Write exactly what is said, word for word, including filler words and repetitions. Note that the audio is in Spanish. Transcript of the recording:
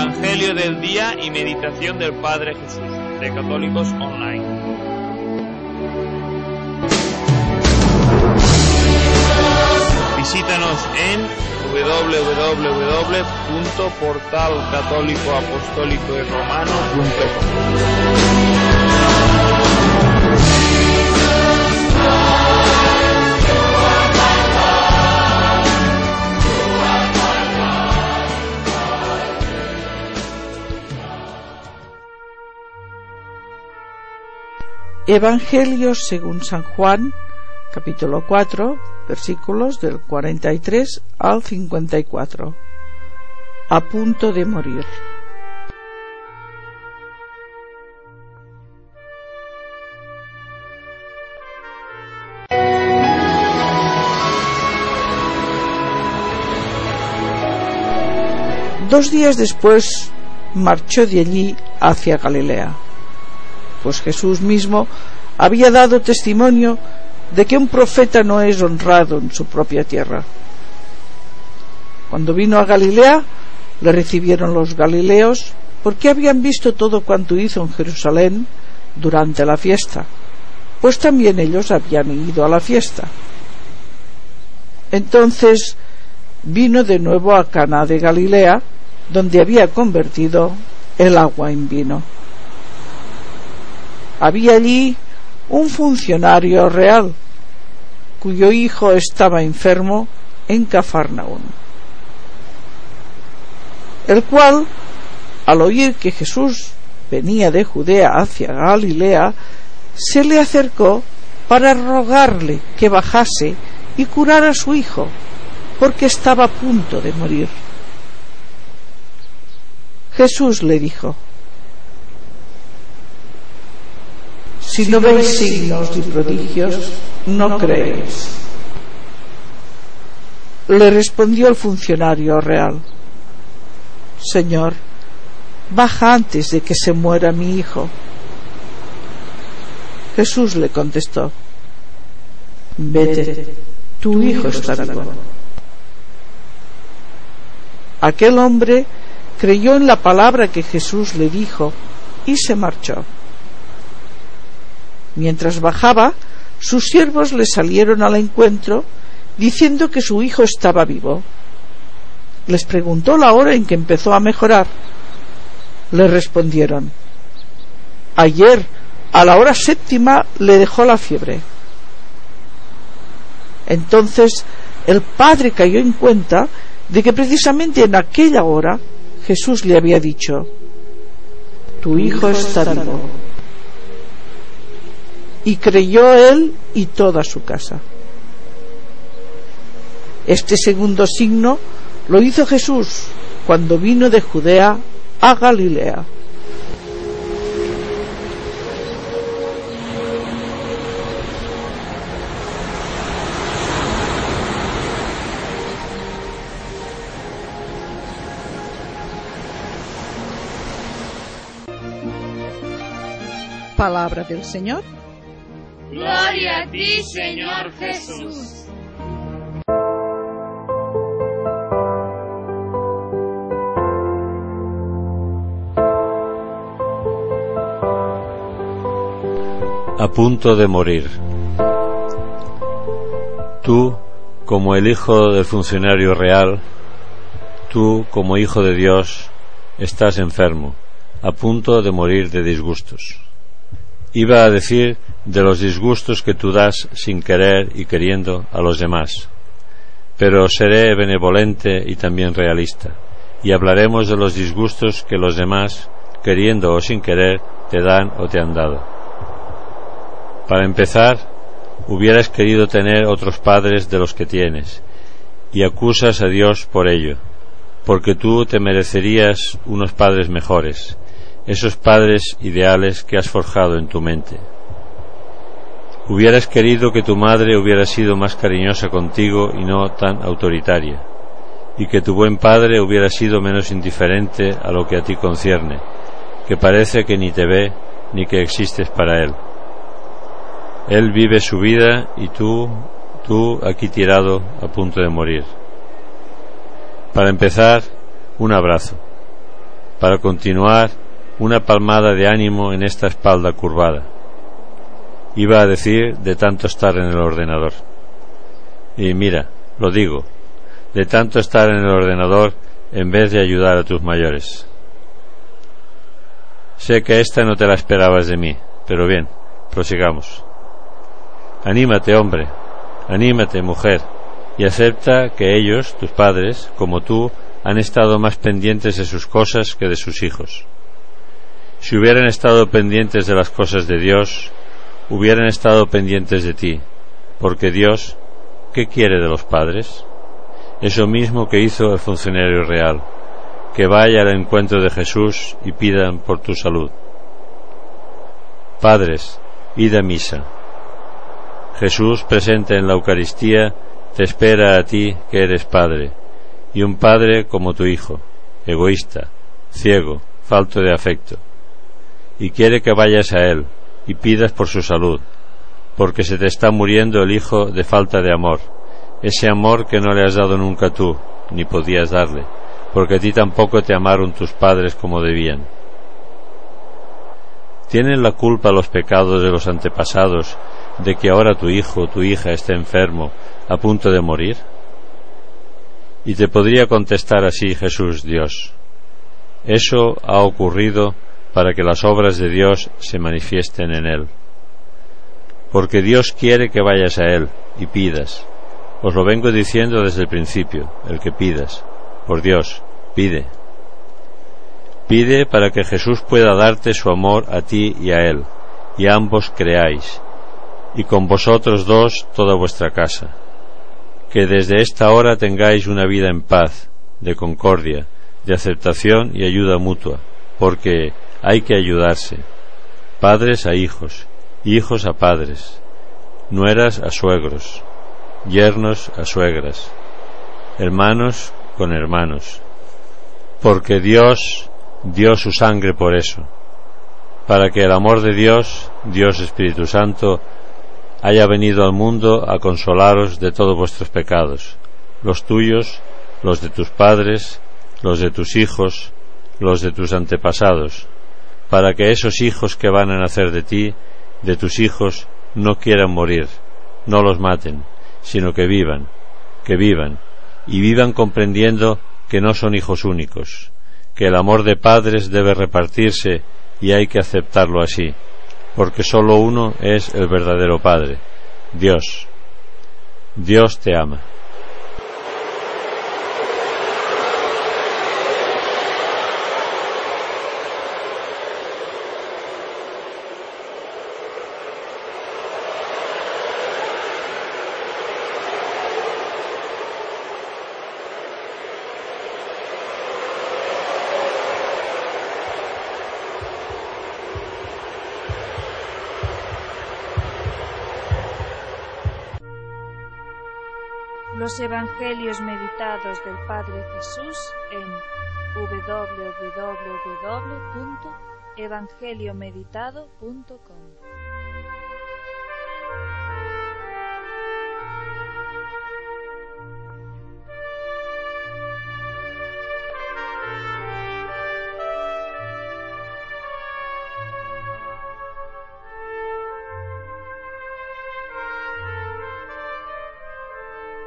Evangelio del día y meditación del Padre Jesús, de Católicos Online. Visítanos en doble u doble u doble u punto portal católico apostólico y romano punto com. Evangelio según San Juan, capítulo cuatro, versículos del cuarenta y tres al cincuenta y cuatro. A punto de morir. Dos días después marchó de allí hacia Galilea, pues Jesús mismo había dado testimonio de que un profeta no es honrado en su propia tierra. Cuando vino a Galilea, le recibieron los galileos, porque habían visto todo cuanto hizo en Jerusalén durante la fiesta, pues también ellos habían ido a la fiesta. Entonces vino de nuevo a Caná de Galilea, donde había convertido el agua en vino. Había allí un funcionario real, cuyo hijo estaba enfermo en Cafarnaún, el cual, al oír que Jesús venía de Judea hacia Galilea, se le acercó para rogarle que bajase y curara a su hijo, porque estaba a punto de morir. Jesús le dijo: si no veis signos y prodigios, no creéis. Le respondió el funcionario real: Señor, baja antes de que se muera mi hijo. Jesús le contestó: vete, tu hijo está vivo. Aquel hombre creyó en la palabra que Jesús le dijo y se marchó. Mientras bajaba, sus siervos le salieron al encuentro, diciendo que su hijo estaba vivo. Les preguntó la hora en que empezó a mejorar. Le respondieron: ayer, a la hora séptima, le dejó la fiebre. Entonces el padre cayó en cuenta de que precisamente en aquella hora Jesús le había dicho: tu hijo está vivo. Y creyó él y toda su casa. Este segundo signo lo hizo Jesús cuando vino de Judea a Galilea. Palabra del Señor. Gloria a ti, Señor Jesús. A punto de morir. Tú, como el hijo del funcionario real, tú, como hijo de Dios, estás enfermo, a punto de morir de disgustos. Iba a decir de los disgustos que tú das sin querer y queriendo a los demás, pero seré benevolente y también realista, y hablaremos de los disgustos que los demás, queriendo o sin querer, te dan o te han dado. Para empezar, hubieras querido tener otros padres de los que tienes, y acusas a Dios por ello, porque tú te merecerías unos padres mejores, esos padres ideales que has forjado en tu mente. Hubieras querido que tu madre hubiera sido más cariñosa contigo y no tan autoritaria, y que tu buen padre hubiera sido menos indiferente a lo que a ti concierne, que parece que ni te ve ni que existes para él. Él vive su vida y tú, tú aquí tirado a punto de morir. Para empezar, un abrazo. para continuar una palmada de ánimo en esta espalda curvada. Iba a decir de tanto estar en el ordenador. Y mira, lo digo, de tanto estar en el ordenador en vez de ayudar a tus mayores. Sé que esta no te la esperabas de mí, pero bien, prosigamos. Anímate, hombre, anímate, mujer, y acepta que ellos, tus padres, como tú, han estado más pendientes de sus cosas que de sus hijos. Si hubieran estado pendientes de las cosas de Dios, hubieran estado pendientes de ti, porque Dios, ¿qué quiere de los padres? Eso mismo que hizo el funcionario real, que vaya al encuentro de Jesús y pidan por tu salud. Padres, id a misa. Jesús, presente en la Eucaristía, te espera a ti que eres padre, y un padre como tu hijo, egoísta, ciego, falto de afecto, y quiere que vayas a él y pidas por su salud, porque se te está muriendo el hijo de falta de amor, ese amor que no le has dado nunca tú, ni podías darle, porque a ti tampoco te amaron tus padres como debían. ¿Tienen la culpa los pecados de los antepasados de que ahora tu hijo o tu hija esté enfermo, a punto de morir? Y te podría contestar así Jesús, Dios: eso ha ocurrido para que las obras de Dios se manifiesten en él. Porque Dios quiere que vayas a él y pidas. Os lo vengo diciendo desde el principio, el que pidas. Por Dios, pide. Pide para que Jesús pueda darte su amor a ti y a él, y ambos creáis, y con vosotros dos toda vuestra casa. Que desde esta hora tengáis una vida en paz, de concordia, de aceptación y ayuda mutua, porque hay que ayudarse, padres a hijos, hijos a padres, nueras a suegros, yernos a suegras, hermanos con hermanos, porque Dios dio su sangre por eso, para que el amor de Dios, Dios Espíritu Santo, haya venido al mundo a consolaros de todos vuestros pecados, los tuyos, los de tus padres, los de tus hijos, los de tus antepasados, para que esos hijos que van a nacer de ti, de tus hijos, no quieran morir, no los maten, sino que vivan, que vivan, y vivan comprendiendo que no son hijos únicos, que el amor de padres debe repartirse y hay que aceptarlo así, porque solo uno es el verdadero Padre, Dios. Dios te ama. Los Evangelios meditados del Padre Jesús en doble u doble u doble u punto evangeliomeditado punto com.